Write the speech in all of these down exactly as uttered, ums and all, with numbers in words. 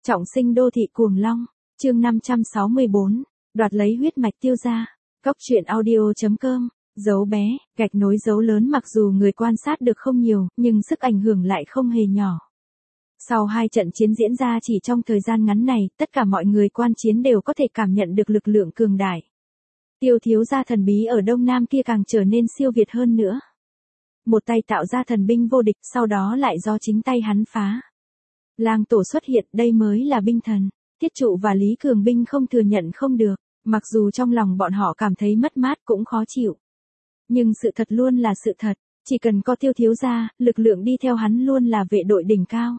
Trọng sinh đô thị cuồng long, chương năm trăm sáu mươi bốn, đoạt lấy huyết mạch Tiêu gia. Góc truyện audio.com, dấu bé, gạch nối dấu lớn mặc dù người quan sát được không nhiều, nhưng sức ảnh hưởng lại không hề nhỏ. Sau hai trận chiến diễn ra chỉ trong thời gian ngắn này, tất cả mọi người quan chiến đều có thể cảm nhận được lực lượng cường đại. Tiêu thiếu gia thần bí ở Đông Nam kia càng trở nên siêu việt hơn nữa. Một tay tạo ra thần binh vô địch, sau đó lại do chính tay hắn phá. Lang tổ xuất hiện, đây mới là binh thần. Tiết Trụ và Lý Cường Binh không thừa nhận không được, mặc dù trong lòng bọn họ cảm thấy mất mát cũng khó chịu. Nhưng sự thật luôn là sự thật, chỉ cần có Tiêu thiếu gia, lực lượng đi theo hắn luôn là vệ đội đỉnh cao.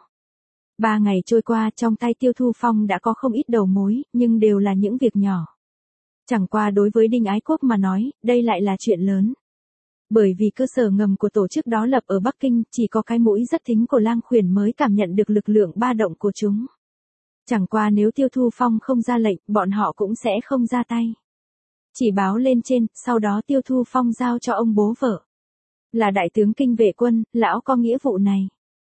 Ba ngày trôi qua, trong tay Tiêu Thu Phong đã có không ít đầu mối, nhưng đều là những việc nhỏ. Chẳng qua đối với Đinh Ái Quốc mà nói, đây lại là chuyện lớn. Bởi vì cơ sở ngầm của tổ chức đó lập ở Bắc Kinh, chỉ có cái mũi rất thính của Lang Khuyển mới cảm nhận được lực lượng ba động của chúng. Chẳng qua nếu Tiêu Thu Phong không ra lệnh, bọn họ cũng sẽ không ra tay. Chỉ báo lên trên, sau đó Tiêu Thu Phong giao cho ông bố vợ. Là đại tướng kinh vệ quân, lão có nghĩa vụ này.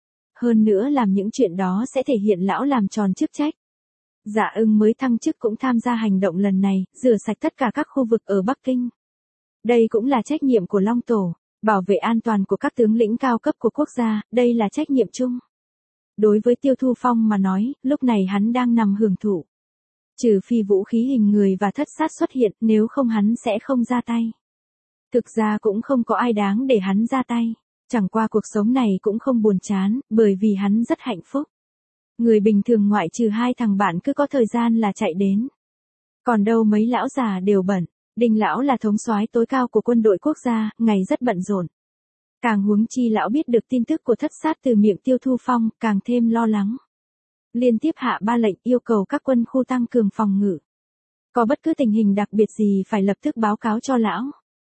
Hơn nữa làm những chuyện đó sẽ thể hiện lão làm tròn chức trách. Dạ Ưng mới thăng chức cũng tham gia hành động lần này, rửa sạch tất cả các khu vực ở Bắc Kinh. Đây cũng là trách nhiệm của Long Tổ, bảo vệ an toàn của các tướng lĩnh cao cấp của quốc gia, đây là trách nhiệm chung. Đối với Tiêu Thu Phong mà nói, lúc này hắn đang nằm hưởng thụ. Trừ phi vũ khí hình người và thất sát xuất hiện, nếu không hắn sẽ không ra tay. Thực ra cũng không có ai đáng để hắn ra tay, chẳng qua cuộc sống này cũng không buồn chán, bởi vì hắn rất hạnh phúc. Người bình thường ngoại trừ hai thằng bạn cứ có thời gian là chạy đến. Còn đâu mấy lão già đều bận. Đinh lão là thống soái tối cao của quân đội quốc gia, ngày rất bận rộn. Càng huống chi lão biết được tin tức của thất sát từ miệng Tiêu Thu Phong, càng thêm lo lắng. Liên tiếp hạ ba lệnh yêu cầu các quân khu tăng cường phòng ngự. Có bất cứ tình hình đặc biệt gì phải lập tức báo cáo cho lão.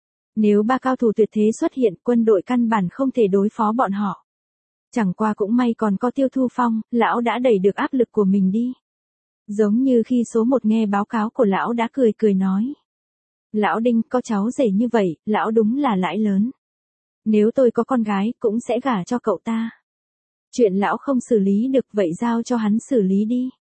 Nếu ba cao thủ tuyệt thế xuất hiện, quân đội căn bản không thể đối phó bọn họ. Chẳng qua cũng may còn có Tiêu Thu Phong, lão đã đẩy được áp lực của mình đi. Giống như khi số một nghe báo cáo của lão đã cười cười nói. Lão Đinh, có cháu rể như vậy, lão đúng là lãi lớn. Nếu tôi có con gái, cũng sẽ gả cho cậu ta. Chuyện lão không xử lý được, vậy giao cho hắn xử lý đi.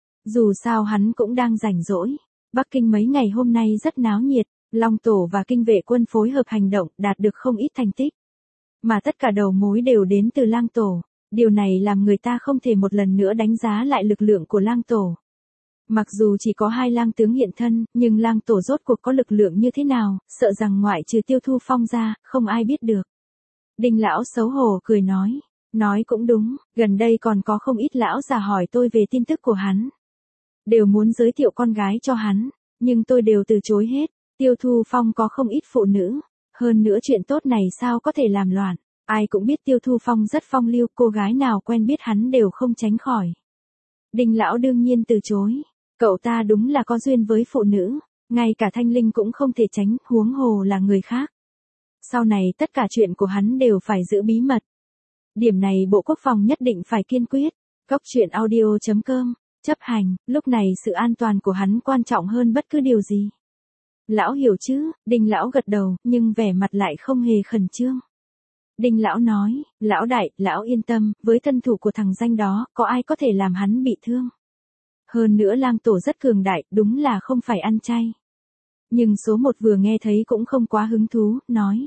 Dù sao hắn cũng đang rảnh rỗi. Bắc Kinh mấy ngày hôm nay rất náo nhiệt, Long Tổ và kinh vệ quân phối hợp hành động, đạt được không ít thành tích. Mà tất cả đầu mối đều đến từ Lang Tổ. Điều này làm người ta không thể một lần nữa đánh giá lại lực lượng của Lang Tổ. Mặc dù chỉ có hai lang tướng hiện thân, nhưng Lang Tổ rốt cuộc có lực lượng như thế nào, sợ rằng ngoại trừ Tiêu Thu Phong ra, không ai biết được. Đinh lão xấu hổ cười nói, nói cũng đúng, gần đây còn có không ít lão già hỏi tôi về tin tức của hắn. Đều muốn giới thiệu con gái cho hắn, nhưng tôi đều từ chối hết. Tiêu Thu Phong có không ít phụ nữ, hơn nữa chuyện tốt này sao có thể làm loạn. Ai cũng biết Tiêu Thu Phong rất phong lưu, cô gái nào quen biết hắn đều không tránh khỏi. Đinh lão đương nhiên từ chối. Cậu ta đúng là có duyên với phụ nữ, ngay cả Thanh Linh cũng không thể tránh, huống hồ là người khác. Sau này tất cả chuyện của hắn đều phải giữ bí mật. Điểm này Bộ Quốc phòng nhất định phải kiên quyết. Góc truyện audio.com, chấp hành, lúc này sự an toàn của hắn quan trọng hơn bất cứ điều gì. Lão hiểu chứ, Đinh lão gật đầu, nhưng vẻ mặt lại không hề khẩn trương. Đinh lão nói, lão đại, lão yên tâm, với thân thủ của thằng danh đó, có ai có thể làm hắn bị thương. Hơn nữa Lang Tổ rất cường đại, đúng là không phải ăn chay. Nhưng số một vừa nghe thấy cũng không quá hứng thú, nói.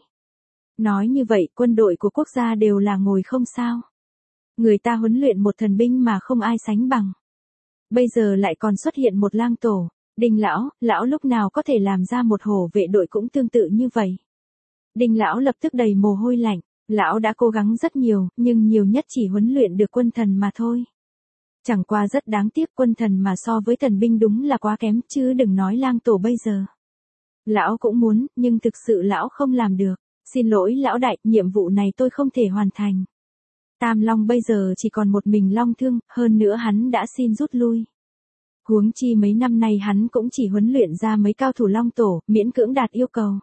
Nói như vậy, quân đội của quốc gia đều là ngồi không sao. Người ta huấn luyện một thần binh mà không ai sánh bằng. Bây giờ lại còn xuất hiện một Lang Tổ. Đinh lão, lão lúc nào có thể làm ra một hổ vệ đội cũng tương tự như vậy. Đinh lão lập tức đầy mồ hôi lạnh. Lão đã cố gắng rất nhiều, nhưng nhiều nhất chỉ huấn luyện được quân thần mà thôi. Chẳng qua rất đáng tiếc, quân thần mà so với thần binh đúng là quá kém, chứ đừng nói Lang Tổ bây giờ. Lão cũng muốn, nhưng thực sự lão không làm được. Xin lỗi lão đại, nhiệm vụ này tôi không thể hoàn thành. Tam Long bây giờ chỉ còn một mình Long Thương, hơn nữa hắn đã xin rút lui. Huống chi mấy năm nay hắn cũng chỉ huấn luyện ra mấy cao thủ Long Tổ, miễn cưỡng đạt yêu cầu.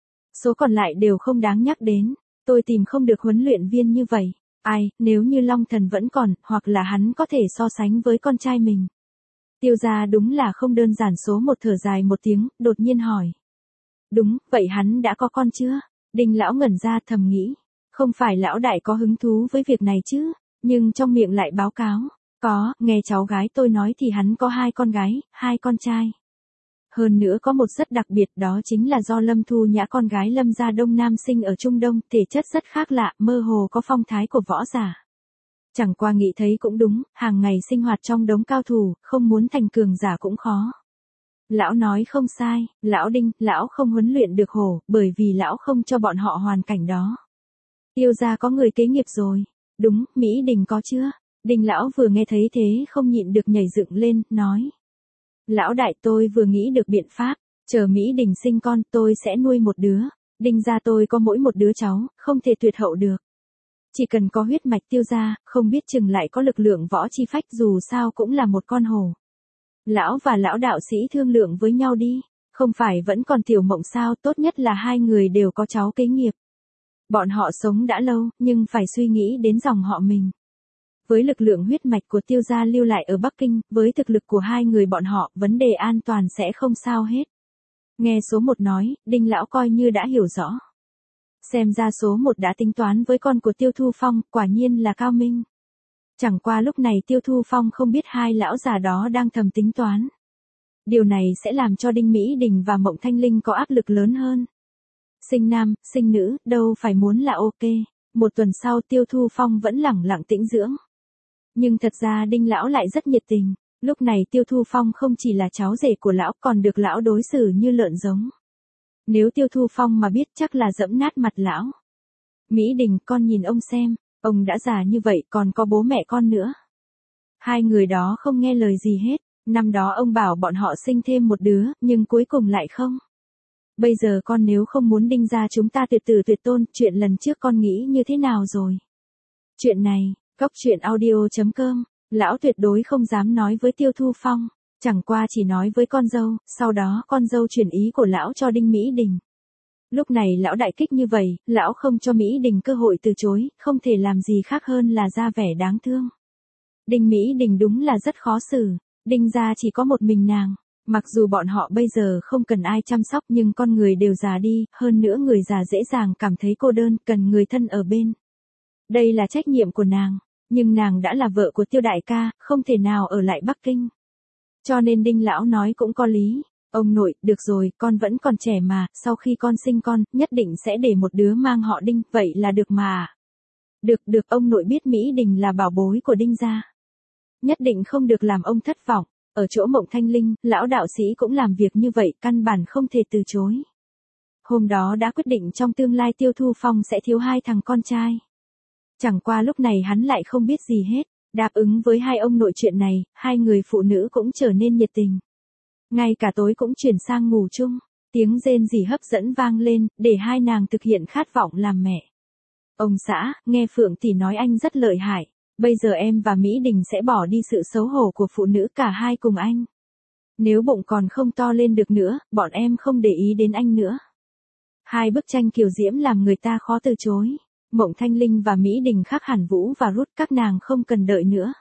Số còn lại đều không đáng nhắc đến, tôi tìm không được huấn luyện viên như vậy. Ai, nếu như Long Thần vẫn còn, hoặc là hắn có thể so sánh với con trai mình. Tiêu gia đúng là không đơn giản. Số một thở dài một tiếng, đột nhiên hỏi. Đúng, vậy hắn đã có con chưa? Đinh lão ngẩn ra thầm nghĩ. Không phải lão đại có hứng thú với việc này chứ, nhưng trong miệng lại báo cáo. Có, nghe cháu gái tôi nói thì hắn có hai con gái, hai con trai. Hơn nữa có một rất đặc biệt, đó chính là do Lâm Thu Nhã con gái Lâm gia Đông Nam sinh ở Trung Đông, thể chất rất khác lạ, mơ hồ có phong thái của võ giả. Chẳng qua nghĩ thấy cũng đúng, hàng ngày sinh hoạt trong đống cao thủ, không muốn thành cường giả cũng khó. Lão nói không sai, lão Đinh, lão không huấn luyện được hổ, bởi vì lão không cho bọn họ hoàn cảnh đó. Tiêu gia có người kế nghiệp rồi. Đúng, Mỹ Đình có chưa? Đinh lão vừa nghe thấy thế không nhịn được nhảy dựng lên, nói. Lão đại, tôi vừa nghĩ được biện pháp, chờ Mỹ Đình sinh con tôi sẽ nuôi một đứa. Đinh gia tôi có mỗi một đứa cháu, không thể tuyệt hậu được. Chỉ cần có huyết mạch Tiêu gia, không biết chừng lại có lực lượng võ chi phách, dù sao cũng là một con hổ. Lão và lão đạo sĩ thương lượng với nhau đi, không phải vẫn còn Tiểu Mộng sao, tốt nhất là hai người đều có cháu kế nghiệp. Bọn họ sống đã lâu, nhưng phải suy nghĩ đến dòng họ mình. Với lực lượng huyết mạch của Tiêu gia lưu lại ở Bắc Kinh, với thực lực của hai người bọn họ, vấn đề an toàn sẽ không sao hết. Nghe số một nói, Đinh lão coi như đã hiểu rõ. Xem ra số một đã tính toán với con của Tiêu Thu Phong, quả nhiên là cao minh. Chẳng qua lúc này Tiêu Thu Phong không biết hai lão già đó đang thầm tính toán. Điều này sẽ làm cho Đinh Mỹ Đình và Mộng Thanh Linh có áp lực lớn hơn. Sinh nam, sinh nữ, đâu phải muốn là ok. Một tuần sau Tiêu Thu Phong vẫn lẳng lặng tĩnh dưỡng. Nhưng thật ra Đinh lão lại rất nhiệt tình. Lúc này Tiêu Thu Phong không chỉ là cháu rể của lão, còn được lão đối xử như lợn giống. Nếu Tiêu Thu Phong mà biết chắc là dẫm nát mặt lão. Mỹ Đình, con nhìn ông xem, ông đã già như vậy còn có bố mẹ con nữa. Hai người đó không nghe lời gì hết. Năm đó ông bảo bọn họ sinh thêm một đứa, nhưng cuối cùng lại không. Bây giờ con nếu không muốn Đinh gia chúng ta tuyệt tử tuyệt tôn, chuyện lần trước con nghĩ như thế nào rồi? Chuyện này, Cóc Truyện Audio chấm com, lão tuyệt đối không dám nói với Tiêu Thu Phong, chẳng qua chỉ nói với con dâu, sau đó con dâu chuyển ý của lão cho Đinh Mỹ Đình. Lúc này lão đại kích như vậy, lão không cho Mỹ Đình cơ hội từ chối, không thể làm gì khác hơn là ra vẻ đáng thương. Đinh Mỹ Đình đúng là rất khó xử, Đinh gia chỉ có một mình nàng. Mặc dù bọn họ bây giờ không cần ai chăm sóc nhưng con người đều già đi, hơn nữa người già dễ dàng cảm thấy cô đơn, cần người thân ở bên. Đây là trách nhiệm của nàng, nhưng nàng đã là vợ của Tiêu đại ca, không thể nào ở lại Bắc Kinh. Cho nên Đinh lão nói cũng có lý, ông nội, được rồi, con vẫn còn trẻ mà, sau khi con sinh con, nhất định sẽ để một đứa mang họ Đinh, vậy là được mà. Được, được, ông nội biết Mỹ Đình là bảo bối của Đinh gia. Nhất định không được làm ông thất vọng. Ở chỗ Mộng Thanh Linh, lão đạo sĩ cũng làm việc như vậy, căn bản không thể từ chối. Hôm đó đã quyết định trong tương lai Tiêu Thu Phong sẽ thiếu hai thằng con trai. Chẳng qua lúc này hắn lại không biết gì hết, đáp ứng với hai ông nội chuyện này, hai người phụ nữ cũng trở nên nhiệt tình. Ngay cả tối cũng chuyển sang ngủ chung, tiếng rên rỉ hấp dẫn vang lên, để hai nàng thực hiện khát vọng làm mẹ. Ông xã, nghe Phượng tỷ nói anh rất lợi hại. Bây giờ em và Mỹ Đình sẽ bỏ đi sự xấu hổ của phụ nữ cả hai cùng anh. Nếu bụng còn không to lên được nữa, bọn em không để ý đến anh nữa. Hai bức tranh kiều diễm làm người ta khó từ chối. Mộng Thanh Linh và Mỹ Đình khác hẳn Vũ và Rút, các nàng không cần đợi nữa.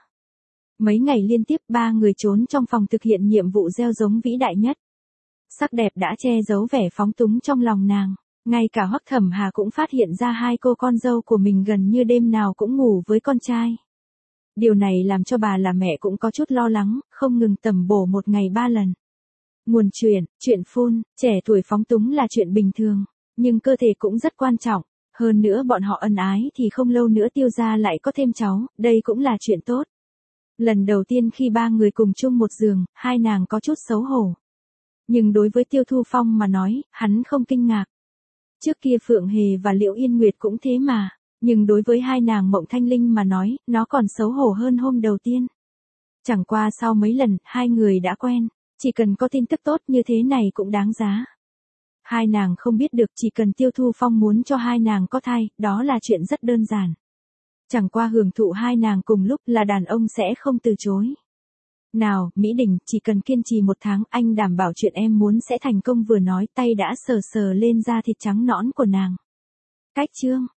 Mấy ngày liên tiếp ba người trốn trong phòng thực hiện nhiệm vụ gieo giống vĩ đại nhất. Sắc đẹp đã che giấu vẻ phóng túng trong lòng nàng. Ngay cả Hoắc Thẩm Hà cũng phát hiện ra hai cô con dâu của mình gần như đêm nào cũng ngủ với con trai. Điều này làm cho bà là mẹ cũng có chút lo lắng, không ngừng tầm bổ một ngày ba lần. Nguồn truyền, chuyện phun, trẻ tuổi phóng túng là chuyện bình thường, nhưng cơ thể cũng rất quan trọng. Hơn nữa bọn họ ân ái thì không lâu nữa Tiêu gia lại có thêm cháu, đây cũng là chuyện tốt. Lần đầu tiên khi ba người cùng chung một giường, hai nàng có chút xấu hổ. Nhưng đối với Tiêu Thu Phong mà nói, hắn không kinh ngạc. Trước kia Phượng Hề và Liễu Yên Nguyệt cũng thế mà. Nhưng đối với hai nàng Mộng Thanh Linh mà nói, nó còn xấu hổ hơn hôm đầu tiên. Chẳng qua sau mấy lần, hai người đã quen, chỉ cần có tin tức tốt như thế này cũng đáng giá. Hai nàng không biết được, chỉ cần Tiêu Thu Phong muốn cho hai nàng có thai, đó là chuyện rất đơn giản. Chẳng qua hưởng thụ hai nàng cùng lúc là đàn ông sẽ không từ chối. Nào, Mỹ Đình, chỉ cần kiên trì một tháng, anh đảm bảo chuyện em muốn sẽ thành công, vừa nói tay đã sờ sờ lên da thịt trắng nõn của nàng. Cách chương